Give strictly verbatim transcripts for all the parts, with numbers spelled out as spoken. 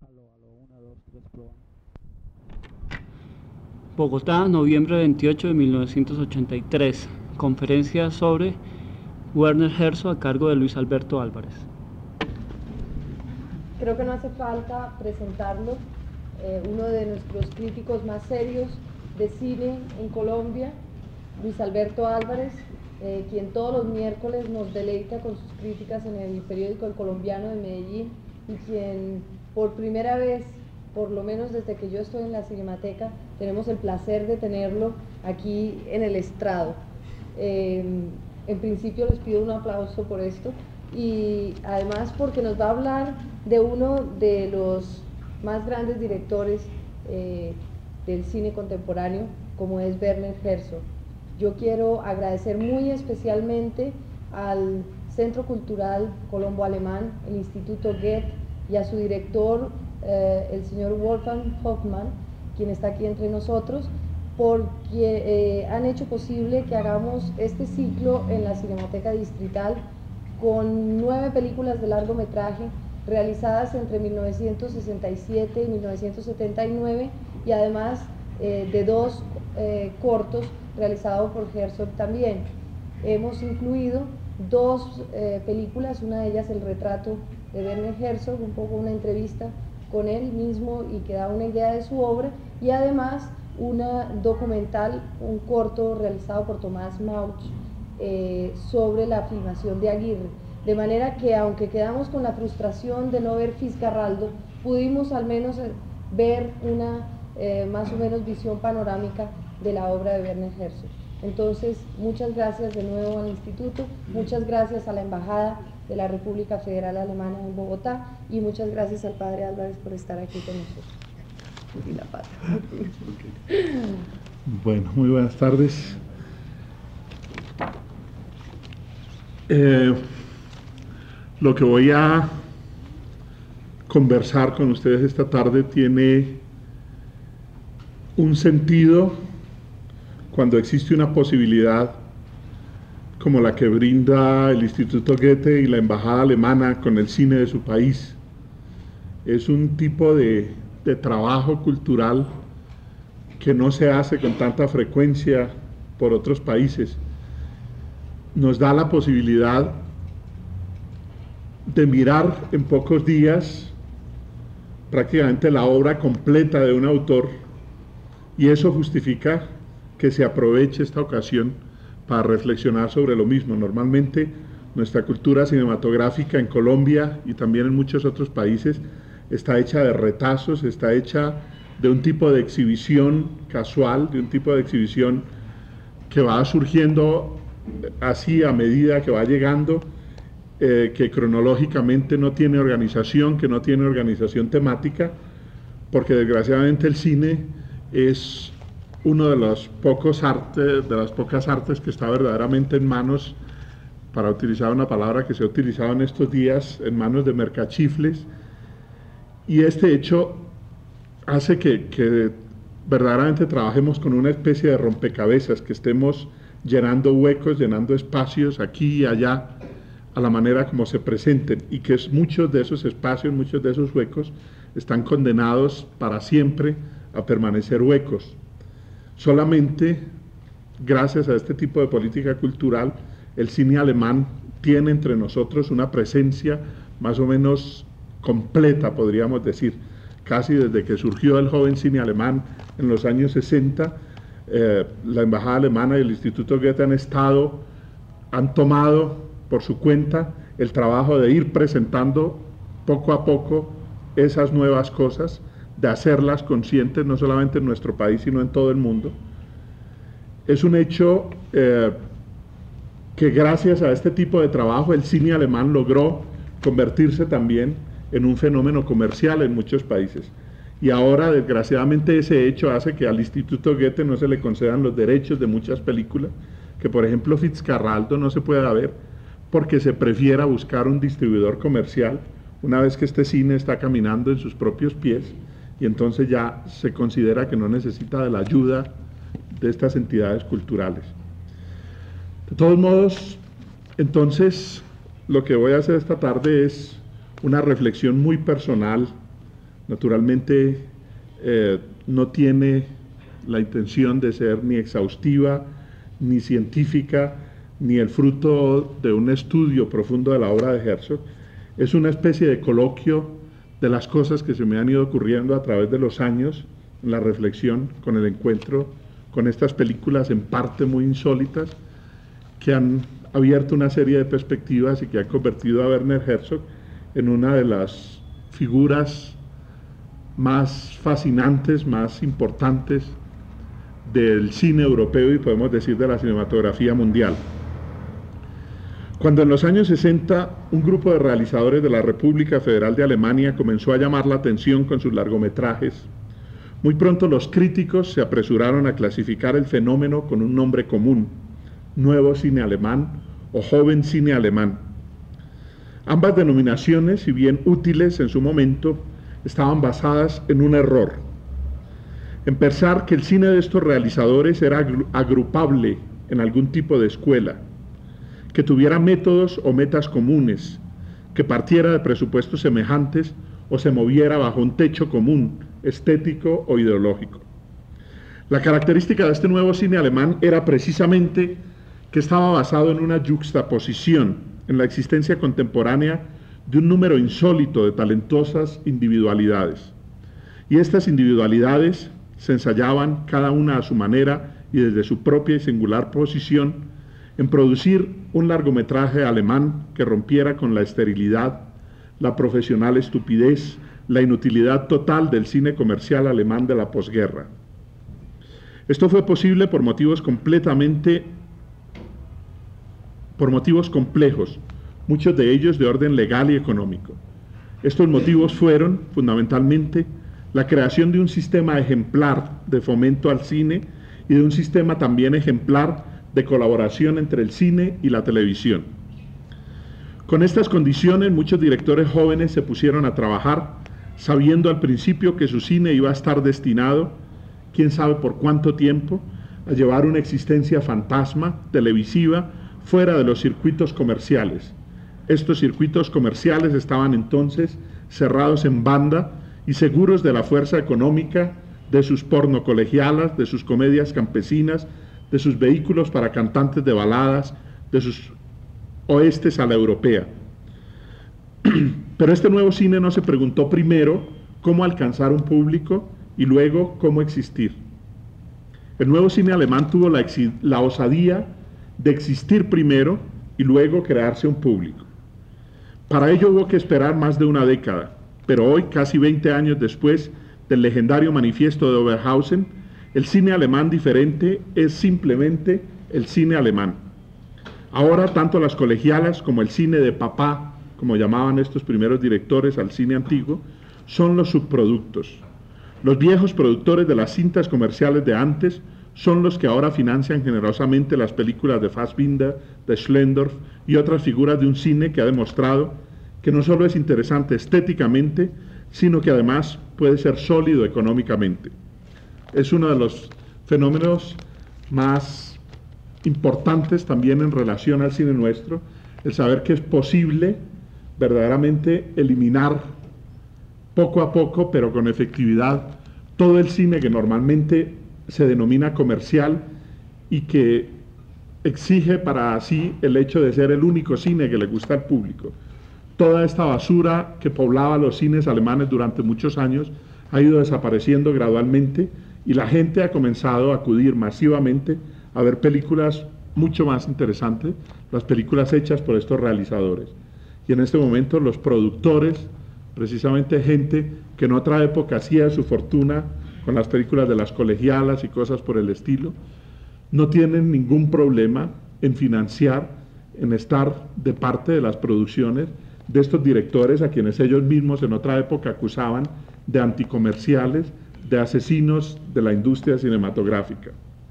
Aló, aló, una, dos, tres, probando. Bogotá, noviembre veintiocho de mil novecientos ochenta y tres. Conferencia sobre Werner Herzog a cargo de Luis Alberto Álvarez. Creo que no hace falta presentarlo, eh, uno de nuestros críticos más serios de cine en Colombia, Luis Alberto Álvarez, eh, quien todos los miércoles nos deleita con sus críticas en el periódico El Colombiano de Medellín, y quien por primera vez, por lo menos desde que yo estoy en la Cinemateca, tenemos el placer de tenerlo aquí en el estrado. Eh, en principio les pido un aplauso por esto, y además porque nos va a hablar de uno de los más grandes directores eh, del cine contemporáneo, como es Werner Herzog. Yo quiero agradecer muy especialmente al Centro Cultural Colombo Alemán, el Instituto Goethe, y a su director, eh, el señor Wolfgang Hoffmann, quien está aquí entre nosotros, porque eh, han hecho posible que hagamos este ciclo en la Cinemateca Distrital con nueve películas de largometraje realizadas entre mil novecientos sesenta y siete y mil novecientos setenta y nueve, y además eh, de dos eh, cortos realizados por Herzog también. Hemos incluido dos eh, películas, una de ellas El retrato de Werner Herzog, un poco una entrevista con él mismo y que da una idea de su obra, y además una documental, un corto realizado por Tomás Mauch eh, sobre la filmación de Aguirre. De manera que, aunque quedamos con la frustración de no ver Fitzcarraldo, pudimos al menos ver una eh, más o menos visión panorámica de la obra de Werner Herzog. Entonces, muchas gracias de nuevo al Instituto, muchas gracias a la Embajada de la República Federal Alemana en Bogotá, y muchas gracias al padre Álvarez por estar aquí con nosotros. Y la paz. Bueno, muy buenas tardes. Eh, lo que voy a conversar con ustedes esta tarde tiene un sentido cuando existe una posibilidad como la que brinda el Instituto Goethe y la Embajada Alemana con el cine de su país. Es un tipo de, de trabajo cultural que no se hace con tanta frecuencia por otros países. Nos da la posibilidad de mirar en pocos días prácticamente la obra completa de un autor, y eso justifica que se aproveche esta ocasión para reflexionar sobre lo mismo. Normalmente nuestra cultura cinematográfica en Colombia y también en muchos otros países está hecha de retazos, está hecha de un tipo de exhibición casual, de un tipo de exhibición que va surgiendo así a medida que va llegando, eh, que cronológicamente no tiene organización, que no tiene organización temática, porque desgraciadamente el cine es uno de los pocos artes, de las pocas artes que está verdaderamente en manos, para utilizar una palabra que se ha utilizado en estos días, en manos de mercachifles, y este hecho hace que, que verdaderamente trabajemos con una especie de rompecabezas, que estemos llenando huecos, llenando espacios aquí y allá, a la manera como se presenten, y que es, muchos de esos espacios, muchos de esos huecos, están condenados para siempre a permanecer huecos. Solamente gracias a este tipo de política cultural, el cine alemán tiene entre nosotros una presencia más o menos completa, podríamos decir. Casi desde que surgió el joven cine alemán en los años sesenta, eh, la Embajada Alemana y el Instituto Goethe han estado, han tomado por su cuenta el trabajo de ir presentando poco a poco esas nuevas cosas, de hacerlas conscientes no solamente en nuestro país, sino en todo el mundo. Es un hecho eh, que gracias a este tipo de trabajo el cine alemán logró convertirse también en un fenómeno comercial en muchos países. Y ahora, desgraciadamente, ese hecho hace que al Instituto Goethe no se le concedan los derechos de muchas películas, que por ejemplo Fitzcarraldo no se pueda ver porque se prefiera buscar un distribuidor comercial una vez que este cine está caminando en sus propios pies, y entonces ya se considera que no necesita de la ayuda de estas entidades culturales. De todos modos, entonces, lo que voy a hacer esta tarde es una reflexión muy personal Naturalmente eh, no tiene la intención de ser ni exhaustiva, ni científica, ni el fruto de un estudio profundo de la obra de Herzog. Es una especie de coloquio de las cosas que se me han ido ocurriendo a través de los años, en la reflexión, con el encuentro con estas películas en parte muy insólitas, que han abierto una serie de perspectivas y que han convertido a Werner Herzog en una de las figuras más fascinantes, más importantes del cine europeo y podemos decir de la cinematografía mundial. Cuando en los años sesenta un grupo de realizadores de la República Federal de Alemania comenzó a llamar la atención con sus largometrajes, muy pronto los críticos se apresuraron a clasificar el fenómeno con un nombre común: nuevo cine alemán o joven cine alemán. Ambas denominaciones, si bien útiles en su momento, estaban basadas en un error, en pensar que el cine de estos realizadores era agrupable en algún tipo de escuela, que tuviera métodos o metas comunes, que partiera de presupuestos semejantes o se moviera bajo un techo común, estético o ideológico. La característica de este nuevo cine alemán era precisamente que estaba basado en una yuxtaposición en la existencia contemporánea de un número insólito de talentosas individualidades. Y estas individualidades se ensayaban cada una a su manera y desde su propia y singular posición en producir un largometraje alemán que rompiera con la esterilidad, la profesional estupidez, la inutilidad total del cine comercial alemán de la posguerra. Esto fue posible por motivos completamente, por motivos complejos, muchos de ellos de orden legal y económico. Estos motivos fueron, fundamentalmente, la creación de un sistema ejemplar de fomento al cine y de un sistema también ejemplar de colaboración entre el cine y la televisión. Con estas condiciones, muchos directores jóvenes se pusieron a trabajar, sabiendo al principio que su cine iba a estar destinado, quién sabe por cuánto tiempo, a llevar una existencia fantasma, televisiva, fuera de los circuitos comerciales. Estos circuitos comerciales estaban entonces cerrados en banda y seguros de la fuerza económica de sus porno colegialas, de sus comedias campesinas, de sus vehículos para cantantes de baladas, de sus oestes a la europea. Pero este nuevo cine no se preguntó primero cómo alcanzar un público y luego cómo existir. El nuevo cine alemán tuvo la, la osadía de existir primero y luego crearse un público. Para ello hubo que esperar más de una década, pero hoy, casi veinte años después del legendario manifiesto de Oberhausen, el cine alemán diferente es simplemente el cine alemán. Ahora, tanto las colegialas como el cine de papá, como llamaban estos primeros directores al cine antiguo, son los subproductos. Los viejos productores de las cintas comerciales de antes son los que ahora financian generosamente las películas de Fassbinder, de Schlendorf y otras figuras de un cine que ha demostrado que no solo es interesante estéticamente, sino que además puede ser sólido económicamente. Es uno de los fenómenos más importantes también en relación al cine nuestro, el saber que es posible verdaderamente eliminar poco a poco, pero con efectividad, todo el cine que normalmente se denomina comercial y que exige para sí el hecho de ser el único cine que le gusta al público. Toda esta basura que poblaba los cines alemanes durante muchos años ha ido desapareciendo gradualmente y la gente ha comenzado a acudir masivamente a ver películas mucho más interesantes, las películas hechas por estos realizadores. Y en este momento los productores, precisamente gente que en otra época hacía su fortuna con las películas de las colegialas y cosas por el estilo, no tienen ningún problema en financiar, en estar de parte de las producciones de estos directores a quienes ellos mismos en otra época acusaban de anticomerciales, de asesinos de la industria cinematográfica.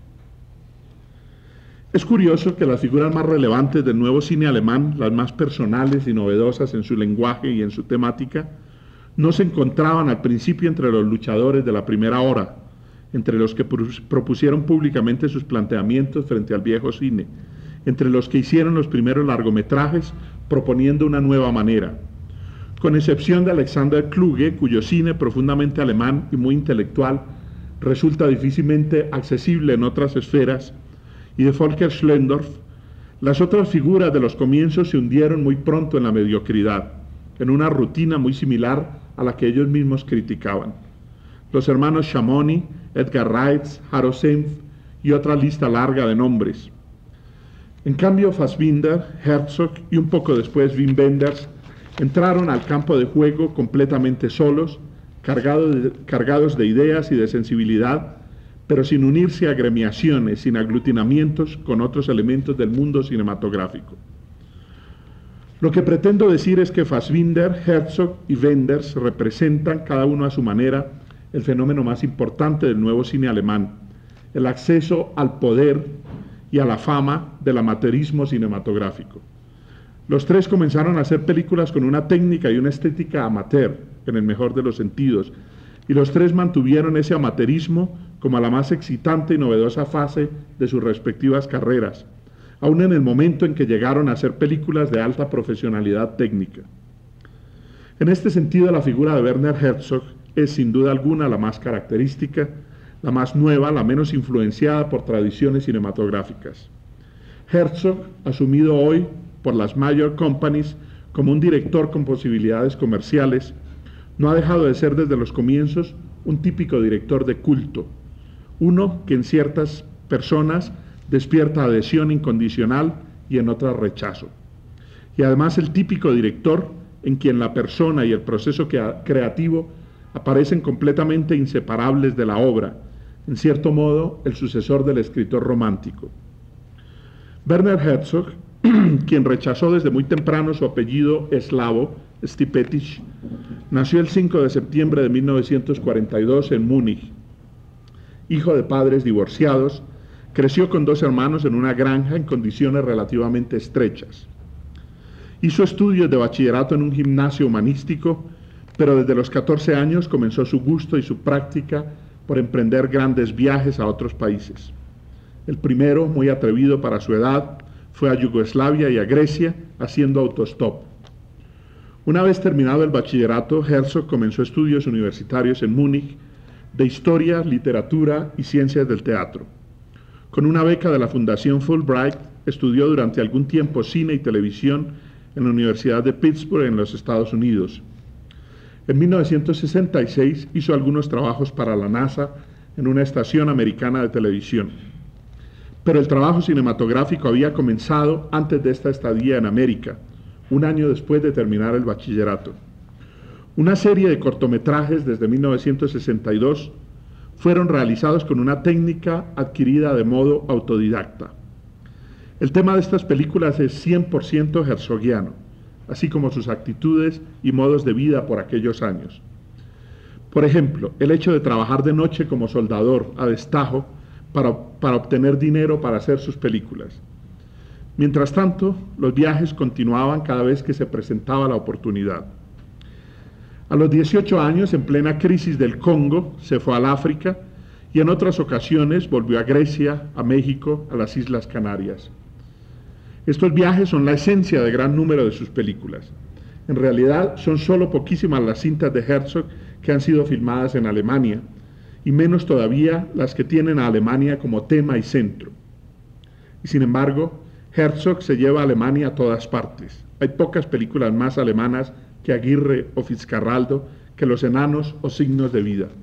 Es curioso que las figuras más relevantes del nuevo cine alemán, las más personales y novedosas en su lenguaje y en su temática, no se encontraban al principio entre los luchadores de la primera hora, entre los que propusieron públicamente sus planteamientos frente al viejo cine, entre los que hicieron los primeros largometrajes proponiendo una nueva manera. con excepción de Alexander Kluge, cuyo cine, profundamente alemán y muy intelectual, resulta difícilmente accesible en otras esferas, y de Volker Schlöndorff, las otras figuras de los comienzos se hundieron muy pronto en la mediocridad, en una rutina muy similar a la que ellos mismos criticaban. Los hermanos Chamonix, Edgar Reitz, Haro Senf y otra lista larga de nombres. En cambio, Fassbinder, Herzog y un poco después Wim Wenders entraron al campo de juego completamente solos, cargados de, cargados de ideas y de sensibilidad, pero sin unirse a agremiaciones, sin aglutinamientos con otros elementos del mundo cinematográfico. Lo que pretendo decir es que Fassbinder, Herzog y Wenders representan, cada uno a su manera, el fenómeno más importante del nuevo cine alemán, el acceso al poder y a la fama del amateurismo cinematográfico. Los tres comenzaron a hacer películas con una técnica y una estética amateur, en el mejor de los sentidos, y los tres mantuvieron ese amateurismo como la más excitante y novedosa fase de sus respectivas carreras, aun en el momento en que llegaron a hacer películas de alta profesionalidad técnica. En este sentido, la figura de Werner Herzog es sin duda alguna la más característica, la más nueva, la menos influenciada por tradiciones cinematográficas. Herzog, asumido hoy por las major companies como un director con posibilidades comerciales, no ha dejado de ser desde los comienzos un típico director de culto, uno que en ciertas personas despierta adhesión incondicional y en otras rechazo. Y además el típico director en quien la persona y el proceso creativo aparecen completamente inseparables de la obra, en cierto modo el sucesor del escritor romántico. Werner Herzog, quien rechazó desde muy temprano su apellido eslavo, Stipetich, nació el cinco de septiembre de mil novecientos cuarenta y dos en Múnich. Hijo de padres divorciados, creció con dos hermanos en una granja en condiciones relativamente estrechas. Hizo estudios de bachillerato en un gimnasio humanístico, pero desde los catorce años comenzó su gusto y su práctica por emprender grandes viajes a otros países. El primero, muy atrevido para su edad, fue a Yugoslavia y a Grecia haciendo autostop. Una vez terminado el bachillerato, Herzog comenzó estudios universitarios en Múnich de historia, literatura y ciencias del teatro. Con una beca de la Fundación Fulbright, estudió durante algún tiempo cine y televisión en la Universidad de Pittsburgh en los Estados Unidos. En mil novecientos sesenta y seis hizo algunos trabajos para la NASA en una estación americana de televisión. Pero el trabajo cinematográfico había comenzado antes de esta estadía en América, un año después de terminar el bachillerato. Una serie de cortometrajes desde mil novecientos sesenta y dos fueron realizados con una técnica adquirida de modo autodidacta. El tema de estas películas es cien por ciento herzogiano, así como sus actitudes y modos de vida por aquellos años. Por ejemplo, el hecho de trabajar de noche como soldador a destajo para, para obtener dinero para hacer sus películas. Mientras tanto, los viajes continuaban cada vez que se presentaba la oportunidad. A los dieciocho años, en plena crisis del Congo, se fue al África y en otras ocasiones volvió a Grecia, a México, a las Islas Canarias. Estos viajes son la esencia de gran número de sus películas. En realidad, son solo poquísimas las cintas de Herzog que han sido filmadas en Alemania, y menos todavía las que tienen a Alemania como tema y centro. Y sin embargo, Herzog se lleva a Alemania a todas partes. Hay pocas películas más alemanas que Aguirre o Fitzcarraldo, que Los enanos o Signos de vida.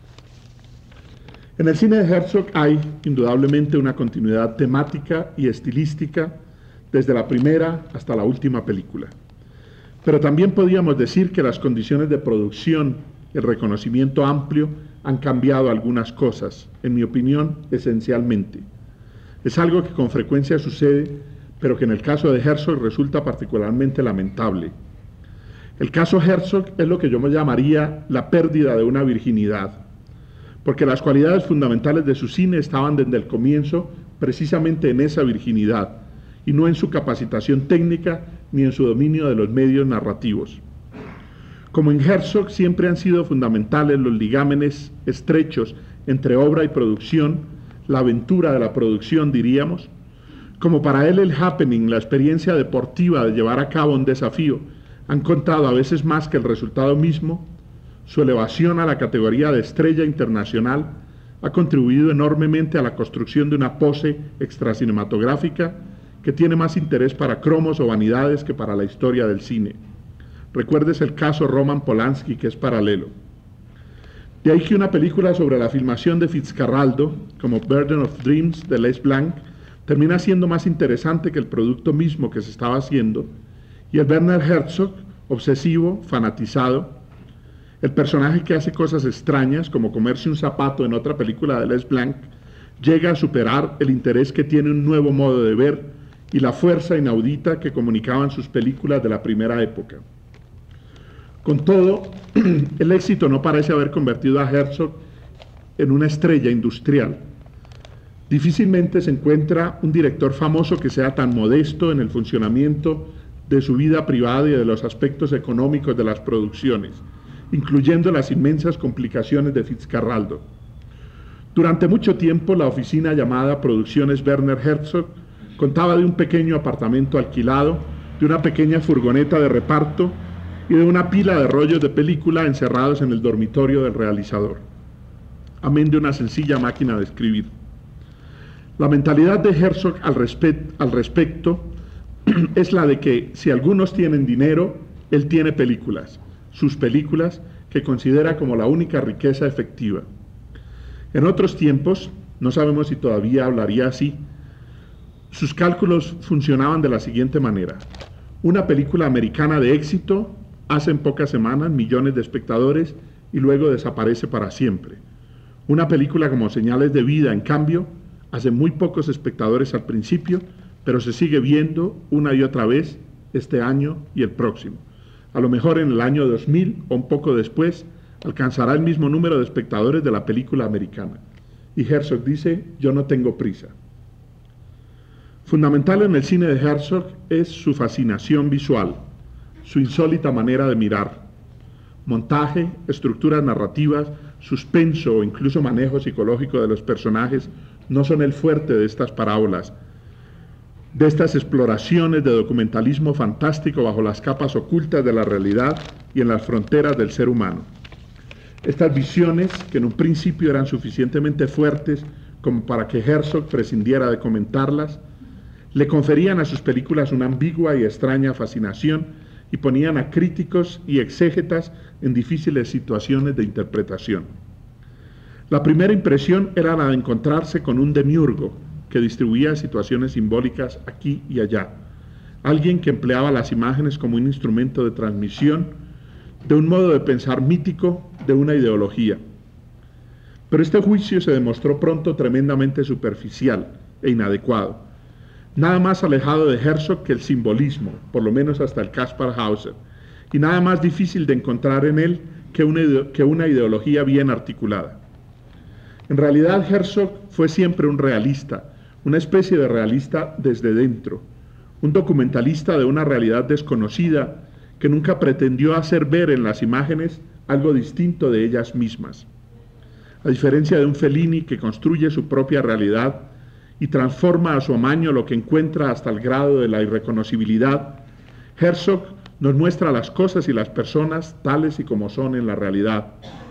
En el cine de Herzog hay, indudablemente, una continuidad temática y estilística desde la primera hasta la última película. Pero también podríamos decir que las condiciones de producción, el reconocimiento amplio, han cambiado algunas cosas, en mi opinión, esencialmente. Es algo que con frecuencia sucede, pero que en el caso de Herzog resulta particularmente lamentable. El caso Herzog es lo que yo me llamaría la pérdida de una virginidad, porque las cualidades fundamentales de su cine estaban desde el comienzo precisamente en esa virginidad, y no en su capacitación técnica ni en su dominio de los medios narrativos. Como en Herzog siempre han sido fundamentales los ligámenes estrechos entre obra y producción, la aventura de la producción, diríamos, como para él el happening, la experiencia deportiva de llevar a cabo un desafío, han contado a veces más que el resultado mismo, su elevación a la categoría de estrella internacional ha contribuido enormemente a la construcción de una pose extracinematográfica que tiene más interés para cromos o vanidades que para la historia del cine. Recuerdes el caso Roman Polanski, que es paralelo. De ahí que una película sobre la filmación de Fitzcarraldo, como Burden of Dreams de Les Blanc, termina siendo más interesante que el producto mismo que se estaba haciendo, y el Werner Herzog, obsesivo, fanatizado, el personaje que hace cosas extrañas, como comerse un zapato en otra película de Les Blanc, llega a superar el interés que tiene un nuevo modo de ver y la fuerza inaudita que comunicaban sus películas de la primera época. Con todo, el éxito no parece haber convertido a Herzog en una estrella industrial. Difícilmente se encuentra un director famoso que sea tan modesto en el funcionamiento de su vida privada y de los aspectos económicos de las producciones, incluyendo las inmensas complicaciones de Fitzcarraldo. Durante mucho tiempo, la oficina llamada Producciones Werner Herzog contaba de un pequeño apartamento alquilado, de una pequeña furgoneta de reparto y de una pila de rollos de película encerrados en el dormitorio del realizador, amén de una sencilla máquina de escribir. La mentalidad de Herzog al, respe- al respecto es la de que si algunos tienen dinero, él tiene películas, sus películas, que considera como la única riqueza efectiva. En otros tiempos, no sabemos si todavía hablaría así, sus cálculos funcionaban de la siguiente manera: una película americana de éxito hace en pocas semanas millones de espectadores y luego desaparece para siempre. Una película como Señales de Vida, en cambio, hace muy pocos espectadores al principio, pero se sigue viendo una y otra vez este año y el próximo. A lo mejor en el año dos mil o un poco después alcanzará el mismo número de espectadores de la película americana. Y Herzog dice: yo no tengo prisa. Fundamental en el cine de Herzog es su fascinación visual, su insólita manera de mirar. Montaje, estructuras narrativas, suspenso o incluso manejo psicológico de los personajes no son el fuerte de estas parábolas, de estas exploraciones de documentalismo fantástico bajo las capas ocultas de la realidad y en las fronteras del ser humano. Estas visiones, que en un principio eran suficientemente fuertes como para que Herzog prescindiera de comentarlas, le conferían a sus películas una ambigua y extraña fascinación y ponían a críticos y exégetas en difíciles situaciones de interpretación. La primera impresión era la de encontrarse con un demiurgo que distribuía situaciones simbólicas aquí y allá, alguien que empleaba las imágenes como un instrumento de transmisión de un modo de pensar mítico de una ideología. Pero este juicio se demostró pronto tremendamente superficial e inadecuado, nada más alejado de Herzog que el simbolismo, por lo menos hasta el Kaspar Hauser, y nada más difícil de encontrar en él que una, que una ideología bien articulada. En realidad, Herzog fue siempre un realista, una especie de realista desde dentro, un documentalista de una realidad desconocida que nunca pretendió hacer ver en las imágenes algo distinto de ellas mismas. A diferencia de un Fellini que construye su propia realidad y transforma a su amaño lo que encuentra hasta el grado de la irreconocibilidad, Herzog nos muestra las cosas y las personas tales y como son en la realidad.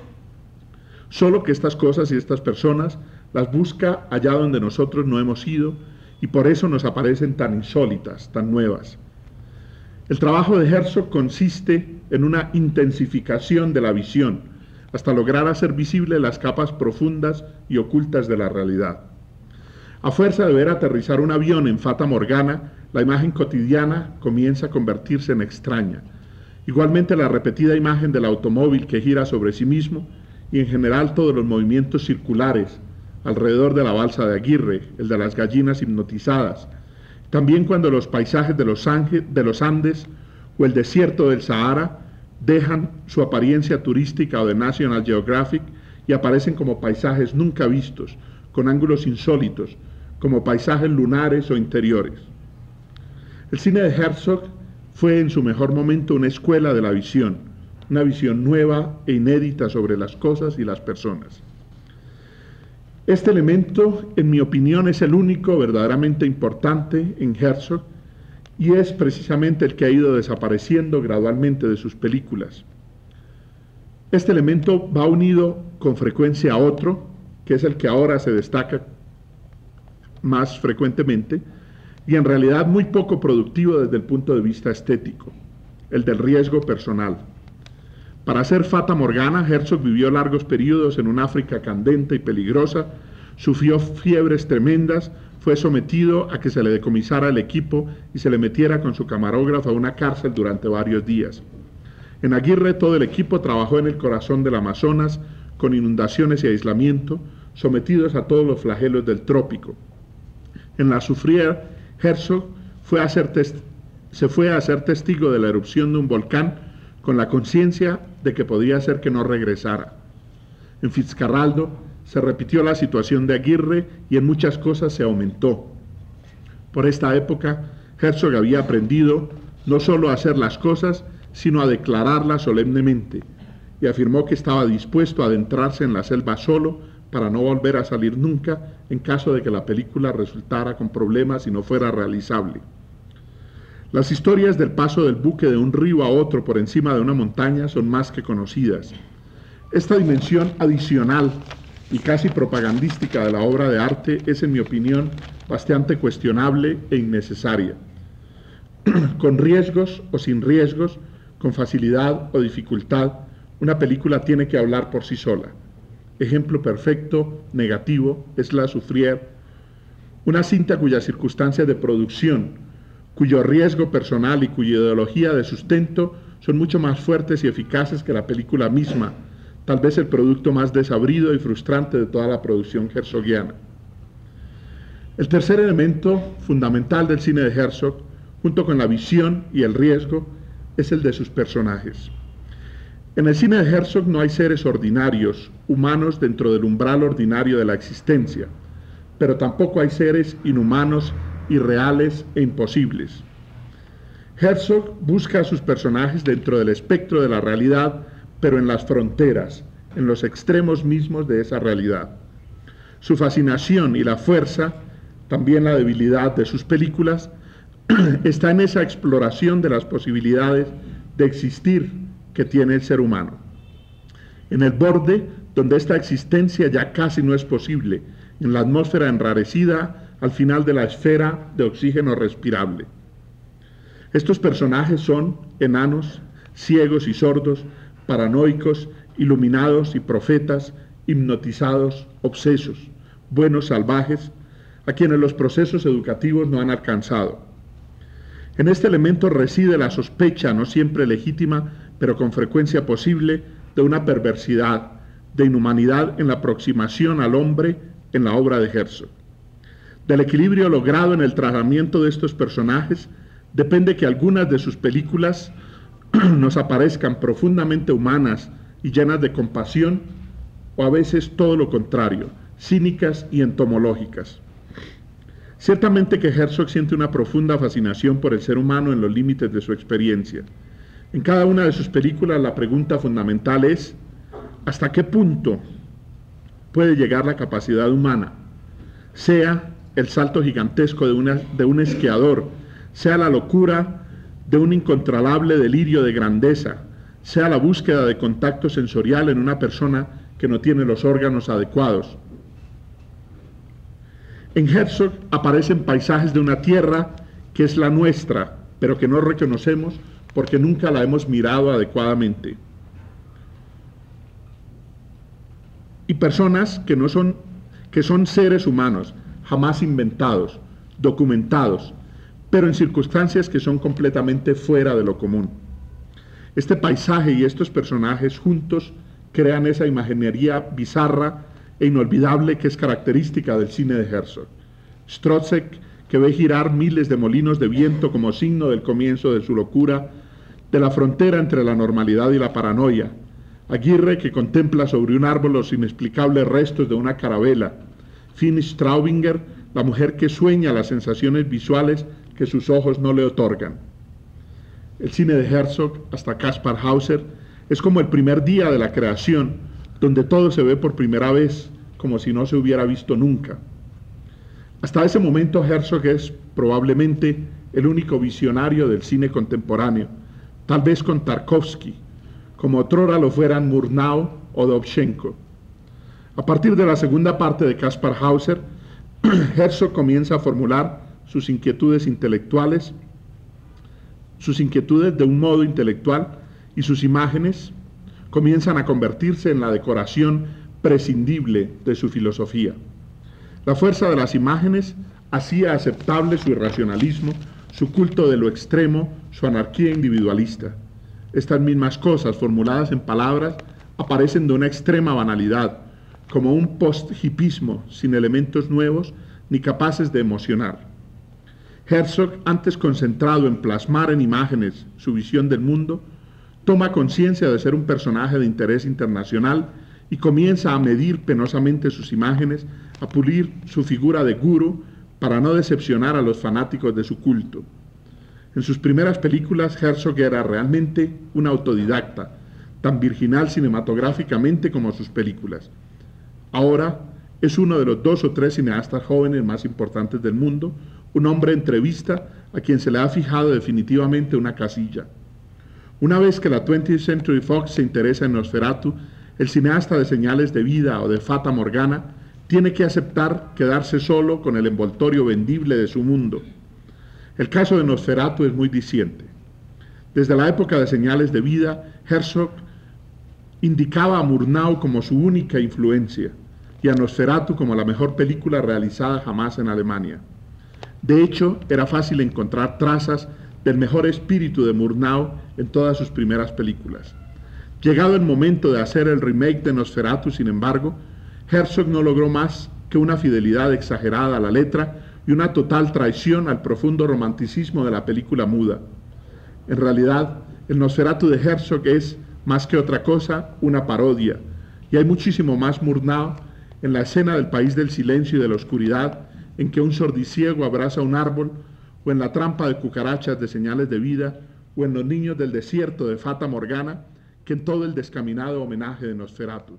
Solo que estas cosas y estas personas las busca allá donde nosotros no hemos ido y por eso nos aparecen tan insólitas, tan nuevas. El trabajo de Herzog consiste en una intensificación de la visión hasta lograr hacer visibles las capas profundas y ocultas de la realidad. A fuerza de ver aterrizar un avión en Fata Morgana, la imagen cotidiana comienza a convertirse en extraña. Igualmente la repetida imagen del automóvil que gira sobre sí mismo y en general todos los movimientos circulares alrededor de la balsa de Aguirre, el de las gallinas hipnotizadas, también cuando los paisajes de los, Ange- de los Andes o el desierto del Sahara dejan su apariencia turística o de National Geographic y aparecen como paisajes nunca vistos, con ángulos insólitos, como paisajes lunares o interiores. El cine de Herzog fue en su mejor momento una escuela de la visión, una visión nueva e inédita sobre las cosas y las personas. Este elemento, en mi opinión, es el único verdaderamente importante en Herzog y es precisamente el que ha ido desapareciendo gradualmente de sus películas. Este elemento va unido con frecuencia a otro, que es el que ahora se destaca más frecuentemente, y en realidad muy poco productivo desde el punto de vista estético, el del riesgo personal. Para hacer Fata Morgana, Herzog vivió largos periodos en un África candente y peligrosa, sufrió fiebres tremendas, fue sometido a que se le decomisara el equipo y se le metiera con su camarógrafo a una cárcel durante varios días. En Aguirre todo el equipo trabajó en el corazón del Amazonas, con inundaciones y aislamiento, sometidos a todos los flagelos del trópico. En la Soufrière, Herzog fue a ser se fue a ser testigo de la erupción de un volcán con la conciencia de que podía ser que no regresara. En Fitzcarraldo se repitió la situación de Aguirre y en muchas cosas se aumentó. Por esta época, Herzog había aprendido no solo a hacer las cosas, sino a declararlas solemnemente, y afirmó que estaba dispuesto a adentrarse en la selva solo para no volver a salir nunca en caso de que la película resultara con problemas y no fuera realizable. Las historias del paso del buque de un río a otro por encima de una montaña son más que conocidas. Esta dimensión adicional y casi propagandística de la obra de arte es, en mi opinión, bastante cuestionable e innecesaria. Con riesgos o sin riesgos, con facilidad o dificultad, una película tiene que hablar por sí sola. Ejemplo perfecto, negativo, es La Soufrière, una cinta cuyas circunstancias de producción, cuyo riesgo personal y cuya ideología de sustento son mucho más fuertes y eficaces que la película misma, tal vez el producto más desabrido y frustrante de toda la producción herzogiana. El tercer elemento fundamental del cine de Herzog, junto con la visión y el riesgo, es el de sus personajes. En el cine de Herzog no hay seres ordinarios, humanos dentro del umbral ordinario de la existencia, pero tampoco hay seres inhumanos, irreales e imposibles. Herzog busca a sus personajes dentro del espectro de la realidad, pero en las fronteras, en los extremos mismos de esa realidad. Su fascinación y la fuerza, también la debilidad de sus películas, está en esa exploración de las posibilidades de existir que tiene el ser humano. En el borde donde esta existencia ya casi no es posible, en la atmósfera enrarecida al final de la esfera de oxígeno respirable. Estos personajes son enanos, ciegos y sordos, paranoicos, iluminados y profetas, hipnotizados, obsesos, buenos salvajes, a quienes los procesos educativos no han alcanzado. En este elemento reside la sospecha, no siempre legítima, pero con frecuencia posible, de una perversidad, de inhumanidad en la aproximación al hombre en la obra de Herzog. Del equilibrio logrado en el tratamiento de estos personajes depende que algunas de sus películas nos aparezcan profundamente humanas y llenas de compasión, o a veces todo lo contrario, cínicas y entomológicas. Ciertamente que Herzog siente una profunda fascinación por el ser humano en los límites de su experiencia. En cada una de sus películas la pregunta fundamental es: ¿hasta qué punto puede llegar la capacidad humana? Sea el salto gigantesco de, una, de un esquiador, sea la locura de un incontrolable delirio de grandeza, sea la búsqueda de contacto sensorial en una persona que no tiene los órganos adecuados. En Herzog aparecen paisajes de una tierra que es la nuestra, pero que no reconocemos porque nunca la hemos mirado adecuadamente. Y personas que, no son, que son seres humanos, jamás inventados, documentados, pero en circunstancias que son completamente fuera de lo común. Este paisaje y estos personajes juntos crean esa imaginería bizarra e inolvidable que es característica del cine de Herzog. Stroszek, que ve girar miles de molinos de viento como signo del comienzo de su locura, de la frontera entre la normalidad y la paranoia. Aguirre, que contempla sobre un árbol los inexplicables restos de una carabela. Finn Straubinger, la mujer que sueña las sensaciones visuales que sus ojos no le otorgan. El cine de Herzog, hasta Kaspar Hauser, es como el primer día de la creación, donde todo se ve por primera vez, como si no se hubiera visto nunca. Hasta ese momento Herzog es, probablemente, el único visionario del cine contemporáneo, tal vez con Tarkovsky, como otrora lo fueran Murnau o Dovzhenko. A partir de la segunda parte de Kaspar Hauser, Herzog comienza a formular sus inquietudes intelectuales, sus inquietudes de un modo intelectual, y sus imágenes comienzan a convertirse en la decoración prescindible de su filosofía. La fuerza de las imágenes hacía aceptable su irracionalismo, su culto de lo extremo, su anarquía individualista. Estas mismas cosas, formuladas en palabras, aparecen de una extrema banalidad, como un post-hipismo sin elementos nuevos ni capaces de emocionar. Herzog, antes concentrado en plasmar en imágenes su visión del mundo, toma conciencia de ser un personaje de interés internacional y comienza a medir penosamente sus imágenes, a pulir su figura de gurú para no decepcionar a los fanáticos de su culto. En sus primeras películas, Herzog era realmente un autodidacta, tan virginal cinematográficamente como sus películas. Ahora es uno de los dos o tres cineastas jóvenes más importantes del mundo, un hombre entrevista a quien se le ha fijado definitivamente una casilla. Una vez que la twentieth Century Fox se interesa en Nosferatu, el cineasta de Señales de Vida o de Fata Morgana tiene que aceptar quedarse solo con el envoltorio vendible de su mundo. El caso de Nosferatu es muy diciente. Desde la época de Señales de Vida, Herzog indicaba a Murnau como su única influencia y a Nosferatu como la mejor película realizada jamás en Alemania. De hecho, era fácil encontrar trazas del mejor espíritu de Murnau en todas sus primeras películas. Llegado el momento de hacer el remake de Nosferatu, sin embargo, Herzog no logró más que una fidelidad exagerada a la letra y una total traición al profundo romanticismo de la película muda. En realidad, el Nosferatu de Herzog es, más que otra cosa, una parodia, y hay muchísimo más Murnau en la escena del País del Silencio y de la Oscuridad, en que un sordiciego abraza un árbol, o en la trampa de cucarachas de Señales de Vida, o en Los Niños del Desierto de Fata Morgana, que en todo el descaminado homenaje de Nosferatu.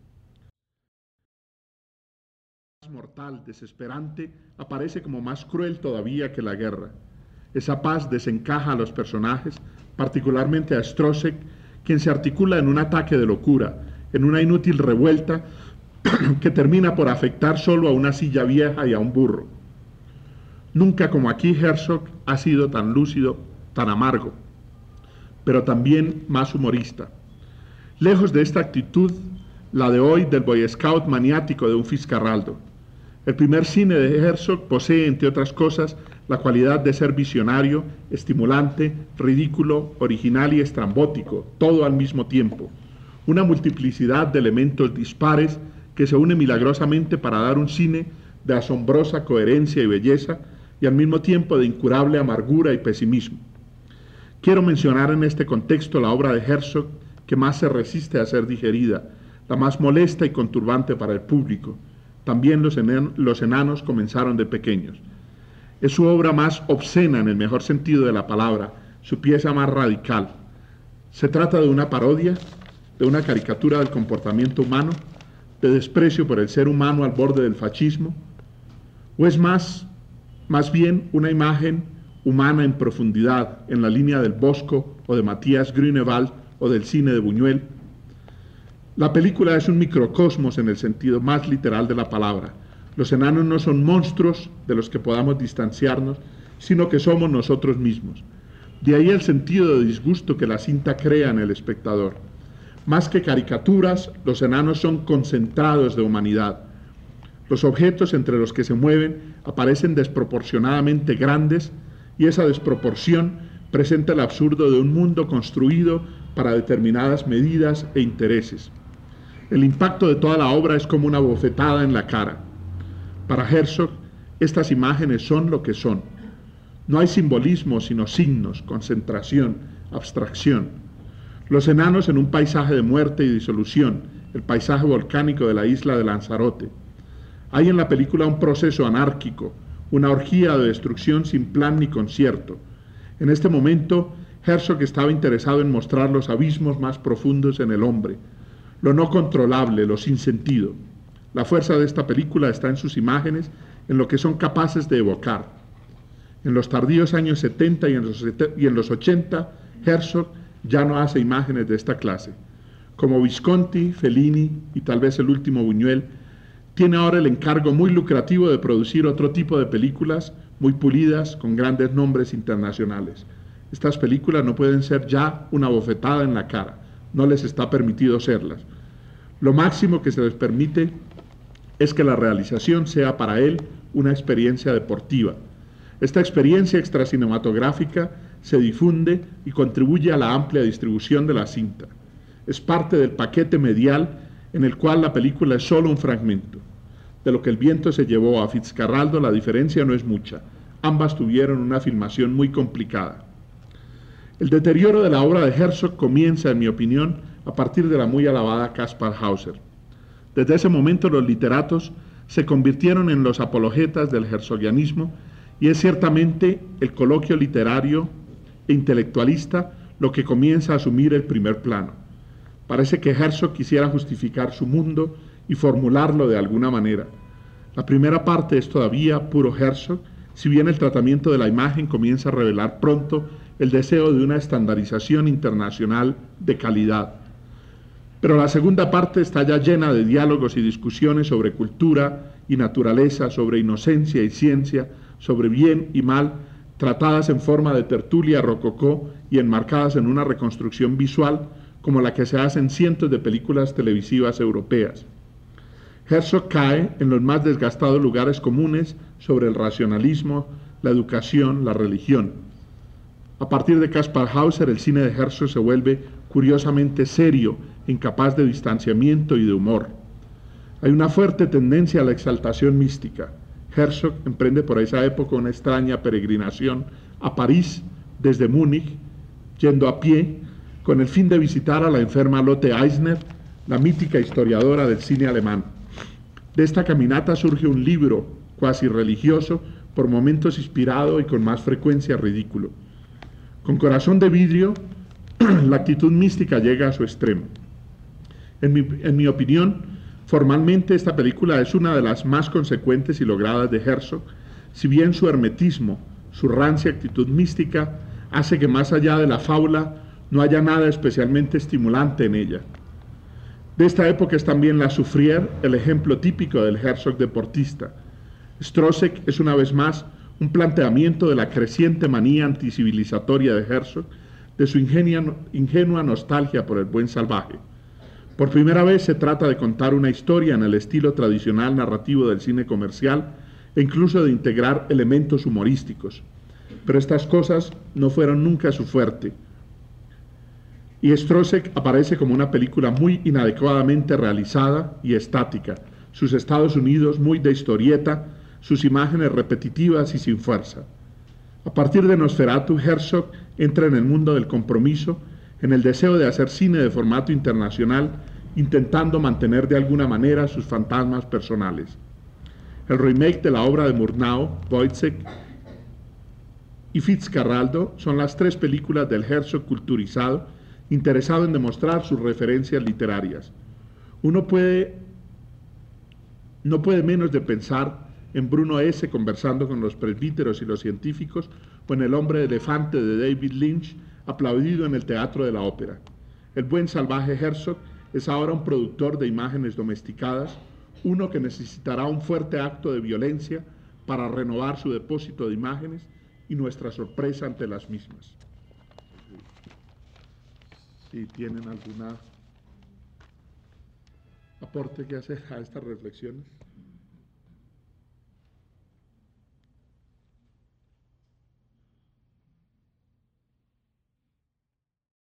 Mortal, desesperante, aparece como más cruel todavía que la guerra. Esa paz desencaja a los personajes, particularmente a Strossek, quien se articula en un ataque de locura, en una inútil revuelta que termina por afectar solo a una silla vieja y a un burro. Nunca como aquí Herzog ha sido tan lúcido, tan amargo, pero también más humorista. Lejos de esta actitud, la de hoy del Boy Scout maniático de un Fitzcarraldo. El primer cine de Herzog posee, entre otras cosas, la cualidad de ser visionario, estimulante, ridículo, original y estrambótico, todo al mismo tiempo. Una multiplicidad de elementos dispares que se une milagrosamente para dar un cine de asombrosa coherencia y belleza y al mismo tiempo de incurable amargura y pesimismo. Quiero mencionar en este contexto la obra de Herzog que más se resiste a ser digerida, la más molesta y conturbante para el público. También los, enan los enanos comenzaron de pequeños. Es su obra más obscena en el mejor sentido de la palabra, su pieza más radical. Se trata de una parodia, de una caricatura del comportamiento humano, de desprecio por el ser humano al borde del fascismo, o es más, más bien una imagen humana en profundidad, en la línea del Bosco o de Matías Grünewald o del cine de Buñuel. La película es un microcosmos en el sentido más literal de la palabra. Los enanos no son monstruos de los que podamos distanciarnos, sino que somos nosotros mismos. De ahí el sentido de disgusto que la cinta crea en el espectador. Más que caricaturas, los enanos son concentrados de humanidad. Los objetos entre los que se mueven aparecen desproporcionadamente grandes y esa desproporción presenta el absurdo de un mundo construido para determinadas medidas e intereses. El impacto de toda la obra es como una bofetada en la cara. Para Herzog, estas imágenes son lo que son. No hay simbolismo, sino signos, concentración, abstracción. Los enanos en un paisaje de muerte y disolución, el paisaje volcánico de la isla de Lanzarote. Hay en la película un proceso anárquico, una orgía de destrucción sin plan ni concierto. En este momento, Herzog estaba interesado en mostrar los abismos más profundos en el hombre, lo no controlable, lo sin sentido. La fuerza de esta película está en sus imágenes, en lo que son capaces de evocar. En los tardíos años setenta y en los, y en los ochenta, Herzog ya no hace imágenes de esta clase. Como Visconti, Fellini y tal vez el último Buñuel, tiene ahora el encargo muy lucrativo de producir otro tipo de películas muy pulidas con grandes nombres internacionales. Estas películas no pueden ser ya una bofetada en la cara, no les está permitido serlas. Lo máximo que se les permite es que la realización sea para él una experiencia deportiva. Esta experiencia extracinematográfica se difunde y contribuye a la amplia distribución de la cinta. Es parte del paquete medial en el cual la película es solo un fragmento. De lo que el viento se llevó a Fitzcarraldo, la diferencia no es mucha. Ambas tuvieron una filmación muy complicada. El deterioro de la obra de Herzog comienza, en mi opinión, a partir de la muy alabada Kaspar Hauser. Desde ese momento los literatos se convirtieron en los apologetas del herzogianismo y es ciertamente el coloquio literario e intelectualista lo que comienza a asumir el primer plano. Parece que Herzog quisiera justificar su mundo y formularlo de alguna manera. La primera parte es todavía puro Herzog, si bien el tratamiento de la imagen comienza a revelar pronto el deseo de una estandarización internacional de calidad. Pero la segunda parte está ya llena de diálogos y discusiones sobre cultura y naturaleza, sobre inocencia y ciencia, sobre bien y mal, tratadas en forma de tertulia rococó y enmarcadas en una reconstrucción visual como la que se hace en cientos de películas televisivas europeas. Herzog cae en los más desgastados lugares comunes sobre el racionalismo, la educación, la religión. A partir de Kaspar Hauser, el cine de Herzog se vuelve curiosamente serio, incapaz de distanciamiento y de humor. Hay una fuerte tendencia a la exaltación mística. Herzog emprende por esa época una extraña peregrinación a París desde Múnich, yendo a pie, con el fin de visitar a la enferma Lotte Eisner, la mítica historiadora del cine alemán. De esta caminata surge un libro cuasi religioso, por momentos inspirado y con más frecuencia ridículo. Con corazón de vidrio, la actitud mística llega a su extremo. En mi, en mi opinión, formalmente esta película es una de las más consecuentes y logradas de Herzog, si bien su hermetismo, su rancia actitud mística, hace que más allá de la fábula no haya nada especialmente estimulante en ella. De esta época es también La Soufrière, el ejemplo típico del Herzog deportista. Stroszek es una vez más un planteamiento de la creciente manía anticivilizatoria de Herzog, de su ingenia, ingenua nostalgia por el buen salvaje. Por primera vez se trata de contar una historia en el estilo tradicional narrativo del cine comercial e incluso de integrar elementos humorísticos. Pero estas cosas no fueron nunca su fuerte. Y Stroszek aparece como una película muy inadecuadamente realizada y estática, sus Estados Unidos muy de historieta, sus imágenes repetitivas y sin fuerza. A partir de Nosferatu, Herzog entra en el mundo del compromiso, en el deseo de hacer cine de formato internacional, intentando mantener de alguna manera sus fantasmas personales. El remake de la obra de Murnau, Wojciech y Fitzcarraldo son las tres películas del Herzog culturizado, interesado en demostrar sus referencias literarias. Uno puede, no puede menos de pensar en Bruno S. conversando con los presbíteros y los científicos, o en El hombre elefante de David Lynch, aplaudido en el Teatro de la Ópera. El buen salvaje Herzog es ahora un productor de imágenes domesticadas, uno que necesitará un fuerte acto de violencia para renovar su depósito de imágenes y nuestra sorpresa ante las mismas. Si tienen alguna aporte que hacer a estas reflexiones.